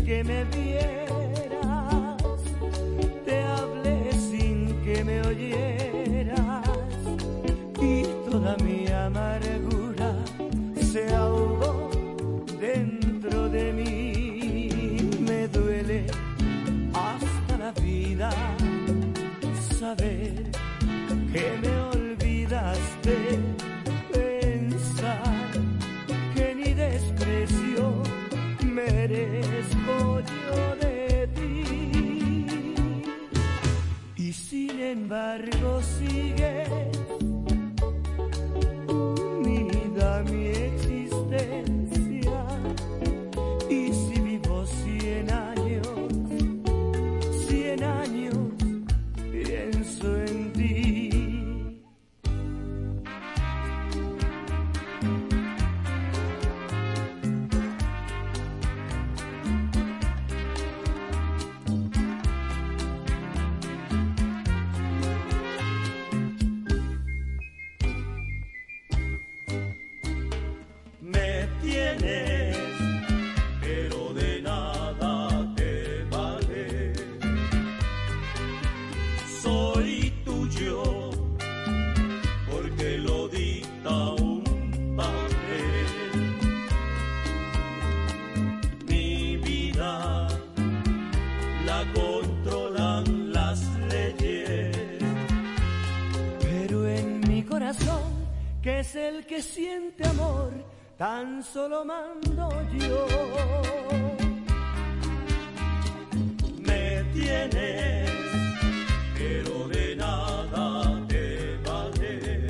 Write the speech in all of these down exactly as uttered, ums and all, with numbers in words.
que me vieras, te hablé sin que me oyeras, y toda mi amargura se ahogó dentro de mí. Me duele hasta la vida saber que me olvidaste, pensar que ni desprecio merezco yo de ti. Y sin embargo sigues unida a mi existencia, y si vivo cien años, cien años pienso en ti. Me tienes, pero de nada te vale. Soy tuyo porque lo dicta un papel. Mi vida la controlan las leyes, pero en mi corazón, que es el que siente amor, tan solo mando yo. Me tienes, pero de nada te vale.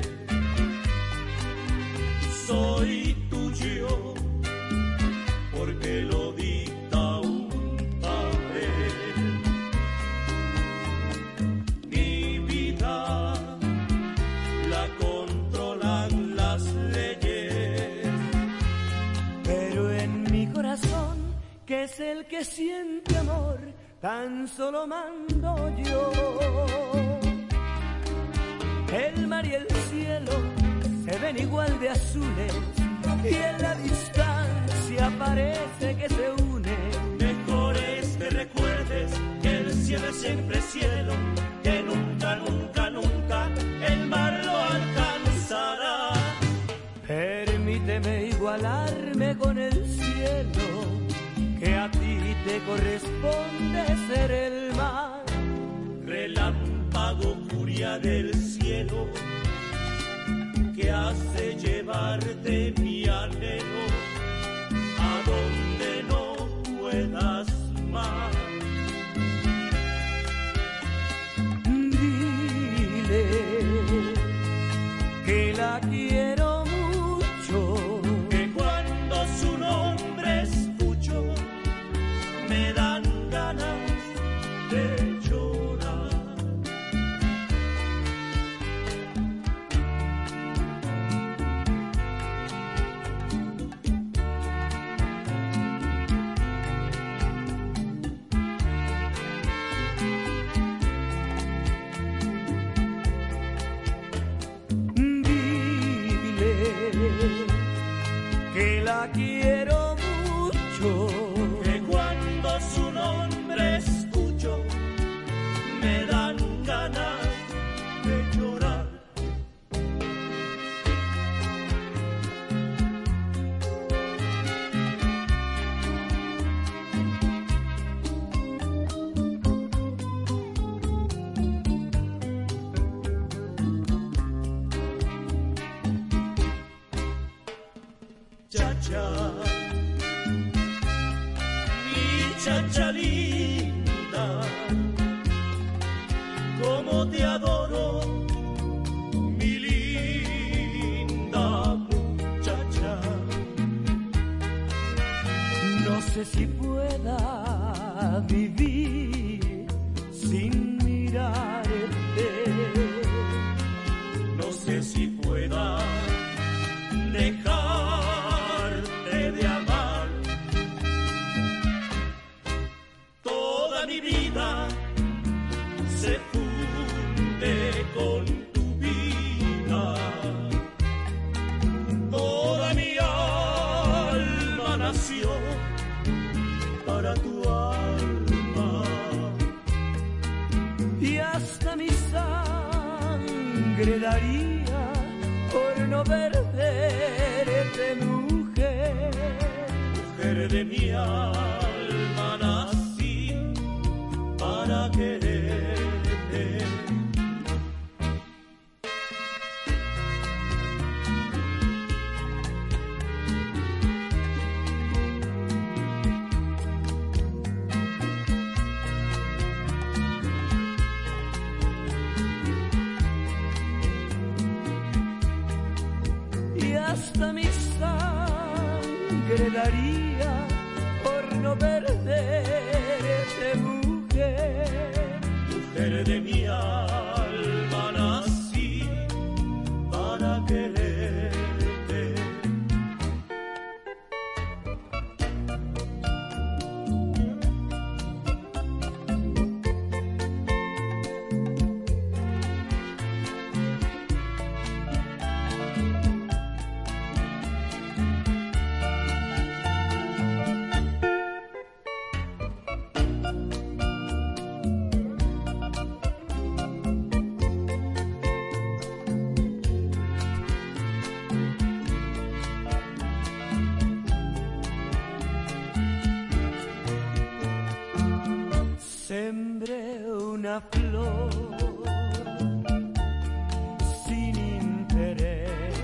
Soy tuyo porque lo dicta un papel. Mi vida la controlan las leyes, pero en mi corazón, que es el que siente amor, tan solo mando yo. El mar y el cielo se ven igual de azules, y en la distancia parece que se unen. Mejor es que recuerdes que el cielo es siempre cielo, que nunca, nunca, nunca el mar lo alcanzará. Permíteme igualarme con el cielo, que a ti te corresponde ser el mar. Relámpago, furia del cielo, que hace llevarte mi anhelo a donde no puedas más. Dile que la quiero mucho, que cuando su nombre escucho me dan ganas de llorar. que la quiero mucho, que cuando su nombre escucho me dan ganas de llorar. Chacha, mi chacha linda, como te adoro, mi linda muchacha. no sé si pueda vivir sin mirarte, no sé si pueda dejar de amar. Toda mi vida se funde con tu vida, toda mi alma nació para tu alma. Y hasta mi sangre daría por no perderte, mujer. Mujer de mi alma, nací para quererte. Hasta mi sangre daría por no perderte, mujer. Mujer de mi alma, nací para quererte. Sembré una flor sin interés,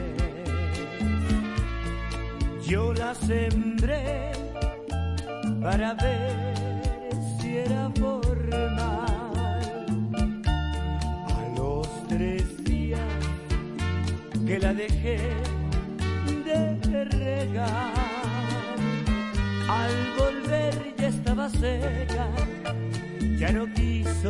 yo la sembré para ver si era formal. A los tres días que la dejé de regar, al volver ya estaba seca, ya no quiso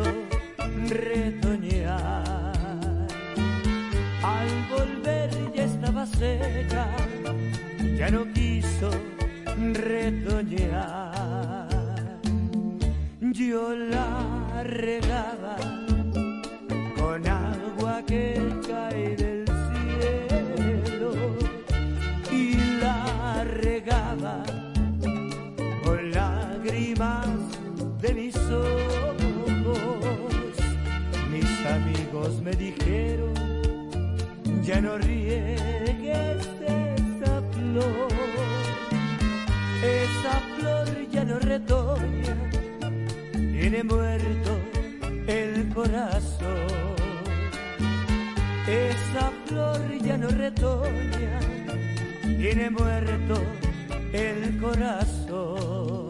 retoñar. Al volver ya estaba seca, ya no quiso retoñar. Yo la regaba con agua que cae del cielo y la regaba con lágrimas de mis ojos. Mis amigos me dijeron, ya no riegues esa flor, esa flor ya no retoña, tiene muerto el corazón. Esa flor ya no retoña, tiene muerto el corazón.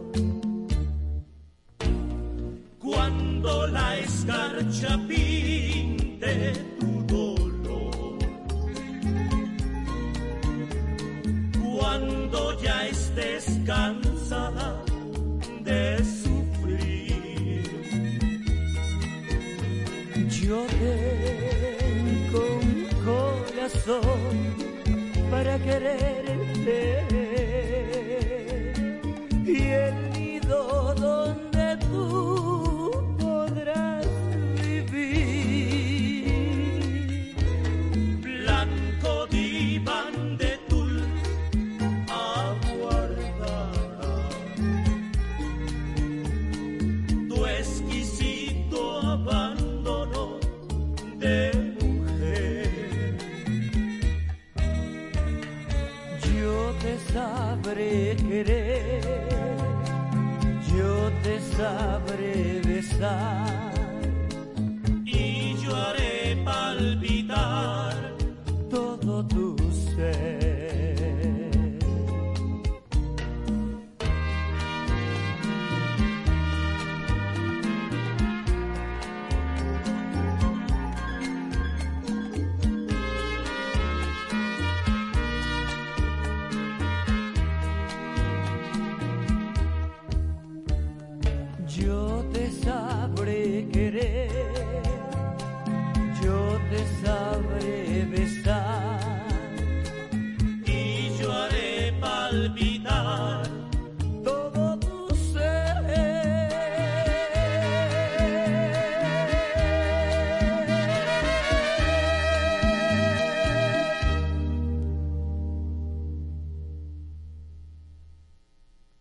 Cuando la escarcha pinte tu dolor, cuando ya estés cansada de sufrir, yo tengo un corazón para quererte y el nido donde tú podrás vivir. Blanco diván de tul aguardará tu exquisito abandono de mujer. Yo te sabré querer, yo te sabré besar y yo haré palpitar todo tu ser. Yo te sabré querer, yo te sabré